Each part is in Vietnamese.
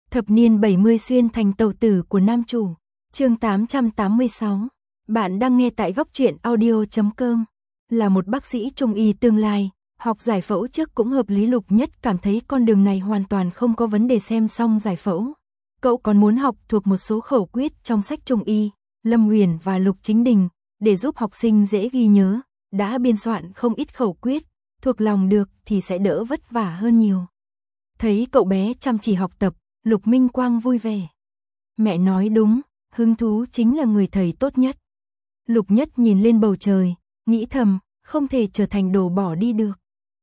Thập niên 70 xuyên thành tàu tử của nam chủ. Chương 886. Bạn đang nghe tại góc truyện audio.com. Là một bác sĩ trung y tương lai, học giải phẫu trước cũng hợp lý. Lục Nhất cảm thấy con đường này hoàn toàn không có vấn đề. Xem xong giải phẫu, cậu còn muốn học thuộc một số khẩu quyết trong sách trung y. Lâm Huyền và Lục Chính Đình, để giúp học sinh dễ ghi nhớ, đã biên soạn không ít khẩu quyết, thuộc lòng được thì sẽ đỡ vất vả hơn nhiều. Thấy cậu bé chăm chỉ học tập, Lục Minh Quang vui vẻ. Mẹ nói đúng, hứng thú chính là người thầy tốt nhất. Lục Nhất nhìn lên bầu trời, nghĩ thầm, không thể trở thành đồ bỏ đi được.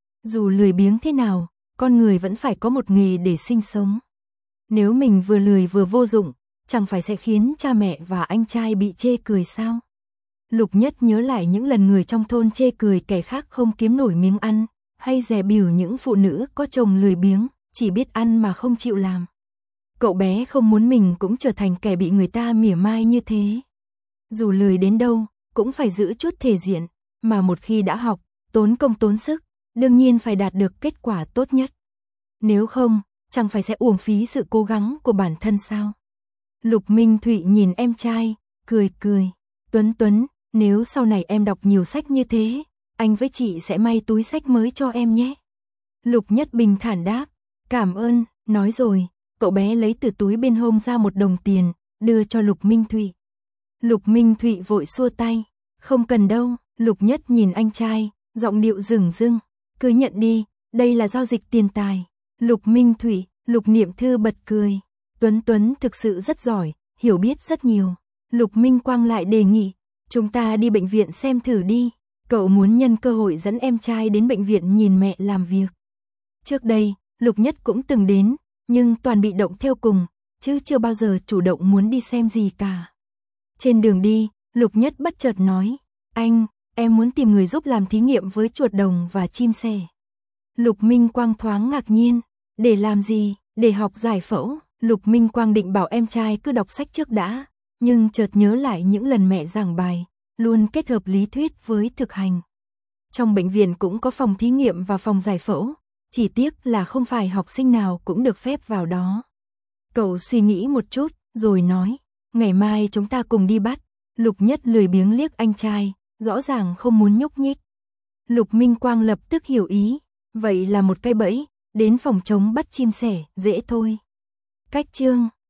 Dù lười biếng thế nào, con người vẫn phải có một nghề để sinh sống. Nếu mình vừa lười vừa vô dụng, chẳng phải sẽ khiến cha mẹ và anh trai bị chê cười sao? Lục Nhất nhớ lại những lần người trong thôn chê cười kẻ khác không kiếm nổi miếng ăn, hay dè bỉu những phụ nữ có chồng lười biếng, chỉ biết ăn mà không chịu làm. Cậu bé không muốn mình cũng trở thành kẻ bị người ta mỉa mai như thế. Dù lười đến đâu, cũng phải giữ chút thể diện, mà một khi đã học, tốn công tốn sức, đương nhiên phải đạt được kết quả tốt nhất. Nếu không, chẳng phải sẽ uổng phí sự cố gắng của bản thân sao? Lục Minh Thụy nhìn em trai, cười cười. Tuấn, nếu sau này em đọc nhiều sách như thế, anh với chị sẽ may túi sách mới cho em nhé. Lục Nhất bình thản đáp, cảm ơn, nói rồi, cậu bé lấy từ túi bên hông ra 1 đồng tiền, đưa cho Lục Minh Thụy. Lục Minh Thụy vội xua tay, không cần đâu. Lục Nhất nhìn anh trai, giọng điệu dửng dưng, cứ nhận đi, đây là giao dịch tiền tài. Lục Minh Thụy, Lục Niệm Thư bật cười, Tuấn thực sự rất giỏi, hiểu biết rất nhiều. Lục Minh Quang lại đề nghị, chúng ta đi bệnh viện xem thử đi. Cậu muốn nhân cơ hội dẫn em trai đến bệnh viện nhìn mẹ làm việc. Trước đây, Lục Nhất cũng từng đến, nhưng toàn bị động theo cùng, chứ chưa bao giờ chủ động muốn đi xem gì cả. Trên đường đi, Lục Nhất bất chợt nói, anh, em muốn tìm người giúp làm thí nghiệm với chuột đồng và chim sẻ. Lục Minh Quang thoáng ngạc nhiên, để làm gì, để học giải phẫu. Lục Minh Quang định bảo em trai cứ đọc sách trước đã, nhưng chợt nhớ lại những lần mẹ giảng bài, luôn kết hợp lý thuyết với thực hành. Trong bệnh viện cũng có phòng thí nghiệm và phòng giải phẫu, chỉ tiếc là không phải học sinh nào cũng được phép vào đó. Cậu suy nghĩ một chút, rồi nói, ngày mai chúng ta cùng đi bắt. Lục Nhất lười biếng liếc anh trai, rõ ràng không muốn nhúc nhích. Lục Minh Quang lập tức hiểu ý, vậy là một cái bẫy, đến phòng trống bắt chim sẻ, dễ thôi. Cách chương